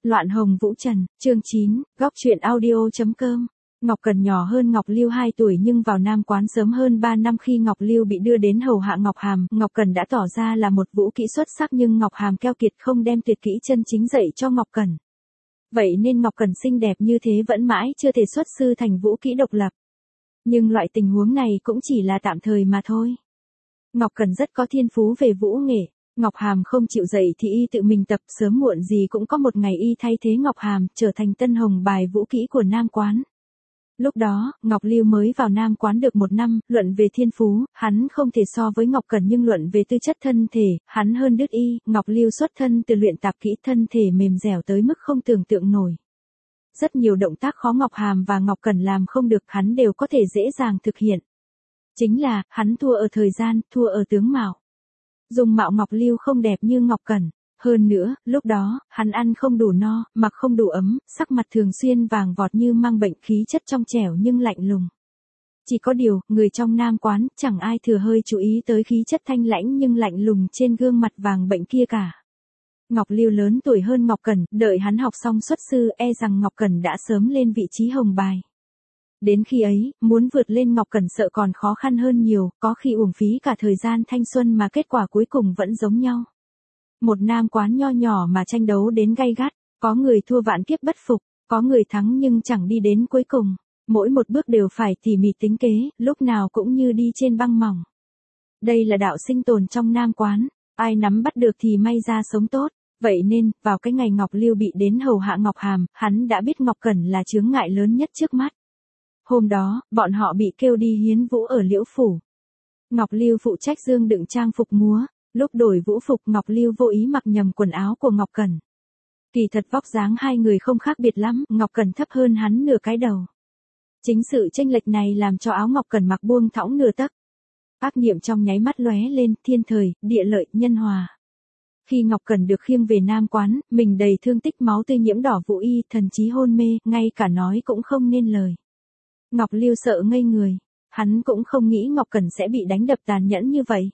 Loạn hồng vũ trần, chương 9, góc truyện audio.com. Ngọc Cần nhỏ hơn Ngọc Lưu 2 tuổi nhưng vào Nam Quán sớm hơn 3 năm. Khi Ngọc Lưu bị đưa đến hầu hạ Ngọc Hàm, Ngọc Cần đã tỏ ra là một vũ kỹ xuất sắc nhưng Ngọc Hàm keo kiệt không đem tuyệt kỹ chân chính dạy cho Ngọc Cần. Vậy nên Ngọc Cần xinh đẹp như thế vẫn mãi chưa thể xuất sư thành vũ kỹ độc lập. Nhưng loại tình huống này cũng chỉ là tạm thời mà thôi. Ngọc Cần rất có thiên phú về vũ nghệ. Ngọc Hàm không chịu dạy thì y tự mình tập, sớm muộn gì cũng có một ngày y thay thế Ngọc Hàm, trở thành tân hồng bài vũ kỹ của Nam Quán. Lúc đó, Ngọc Lưu mới vào Nam Quán được 1 năm, luận về thiên phú, hắn không thể so với Ngọc Cần nhưng luận về tư chất thân thể, hắn hơn đứt y. Ngọc Lưu xuất thân từ luyện tạp kỹ, thân thể mềm dẻo tới mức không tưởng tượng nổi. Rất nhiều động tác khó Ngọc Hàm và Ngọc Cần làm không được hắn đều có thể dễ dàng thực hiện. Chính là, hắn thua ở thời gian, thua ở tướng mạo. Dung mạo Ngọc Lưu không đẹp như Ngọc Cần. Hơn nữa, lúc đó, hắn ăn không đủ no, mặc không đủ ấm, sắc mặt thường xuyên vàng vọt như mang bệnh, khí chất trong trẻo nhưng lạnh lùng. Chỉ có điều, người trong Nam Quán, chẳng ai thừa hơi chú ý tới khí chất thanh lãnh nhưng lạnh lùng trên gương mặt vàng bệnh kia cả. Ngọc Lưu lớn tuổi hơn Ngọc Cần, đợi hắn học xong xuất sư e rằng Ngọc Cần đã sớm lên vị trí hồng bài. Đến khi ấy, muốn vượt lên Ngọc Cần sợ còn khó khăn hơn nhiều, có khi uổng phí cả thời gian thanh xuân mà kết quả cuối cùng vẫn giống nhau. Một Nam Quán nho nhỏ mà tranh đấu đến gay gắt, có người thua vạn kiếp bất phục, có người thắng nhưng chẳng đi đến cuối cùng. Mỗi một bước đều phải tỉ mỉ tính kế, lúc nào cũng như đi trên băng mỏng. Đây là đạo sinh tồn trong Nam Quán, ai nắm bắt được thì may ra sống tốt. Vậy nên, vào cái ngày Ngọc Lưu bị đến hầu hạ Ngọc Hàm, hắn đã biết Ngọc Cần là chướng ngại lớn nhất trước mắt. Hôm đó, bọn họ bị kêu đi hiến vũ ở Liễu Phủ. Ngọc Lưu phụ trách dương đựng trang phục múa, lúc đổi vũ phục Ngọc Lưu vô ý mặc nhầm quần áo của Ngọc Cần. Kỳ thật vóc dáng hai người không khác biệt lắm, Ngọc Cần thấp hơn hắn nửa cái đầu. Chính sự chênh lệch này làm cho áo Ngọc Cần mặc buông thõng nửa tấc. Ác niệm trong nháy mắt lóe lên, thiên thời, địa lợi, nhân hòa. Khi Ngọc Cần được khiêng về Nam Quán, mình đầy thương tích, máu tươi nhiễm đỏ vũ y, thần trí hôn mê, ngay cả nói cũng không nên lời. Ngọc Lưu sợ ngây người, hắn cũng không nghĩ Ngọc Cần sẽ bị đánh đập tàn nhẫn như vậy.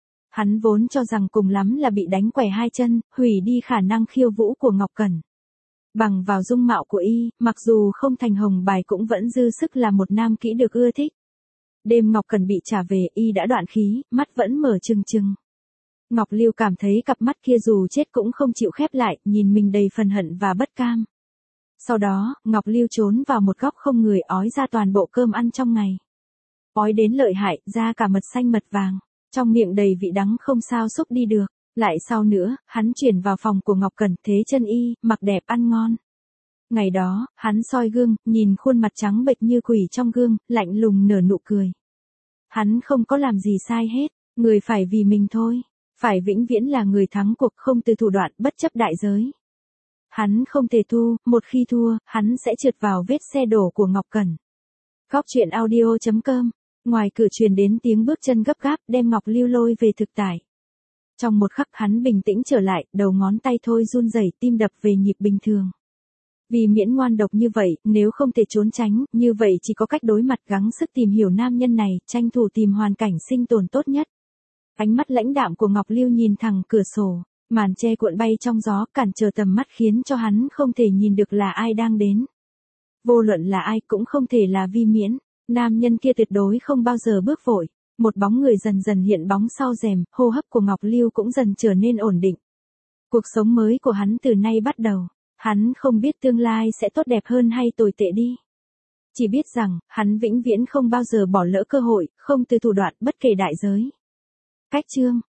Hắn vốn cho rằng cùng lắm là bị đánh quẻ hai chân, hủy đi khả năng khiêu vũ của Ngọc Cần. Bằng vào dung mạo của y, mặc dù không thành hồng bài cũng vẫn dư sức là một nam kỹ được ưa thích. Đêm Ngọc Cần bị trả về, y đã đoạn khí, mắt vẫn mở trừng trừng. Ngọc Lưu cảm thấy cặp mắt kia dù chết cũng không chịu khép lại, nhìn mình đầy phần hận và bất cam. Sau đó, Ngọc Lưu trốn vào một góc không người, ói ra toàn bộ cơm ăn trong ngày. Ói đến lợi hại, ra cả mật xanh mật vàng, trong miệng đầy vị đắng không sao xúc đi được. Lại sau nữa, hắn chuyển vào phòng của Ngọc Cần, thế chân y, mặc đẹp ăn ngon. Ngày đó, hắn soi gương, nhìn khuôn mặt trắng bệch như quỷ trong gương, lạnh lùng nở nụ cười. Hắn không có làm gì sai hết, người phải vì mình thôi. Phải vĩnh viễn là người thắng cuộc, không từ thủ đoạn, bất chấp đại giới. Hắn không thể thua, một khi thua, hắn sẽ trượt vào vết xe đổ của Ngọc Cần. Góc truyện audio.com. Ngoài cửa truyền đến tiếng bước chân gấp gáp, đem Ngọc Lưu lôi về thực tại. Trong một khắc hắn bình tĩnh trở lại, đầu ngón tay thôi run rẩy, tim đập về nhịp bình thường. Vì miễn ngoan độc như vậy, nếu không thể trốn tránh, như vậy chỉ có cách đối mặt, gắng sức tìm hiểu nam nhân này, tranh thủ tìm hoàn cảnh sinh tồn tốt nhất. Ánh mắt lãnh đạm của Ngọc Lưu nhìn thẳng cửa sổ, màn che cuộn bay trong gió, cản trở tầm mắt khiến cho hắn không thể nhìn được là ai đang đến. Vô luận là ai cũng không thể là Vi Miễn, nam nhân kia tuyệt đối không bao giờ bước vội. Một bóng người dần dần hiện bóng sau rèm, hô hấp của Ngọc Lưu cũng dần trở nên ổn định. Cuộc sống mới của hắn từ nay bắt đầu, hắn không biết tương lai sẽ tốt đẹp hơn hay tồi tệ đi. Chỉ biết rằng, hắn vĩnh viễn không bao giờ bỏ lỡ cơ hội, không từ thủ đoạn, bất kể đại giới. Cách chương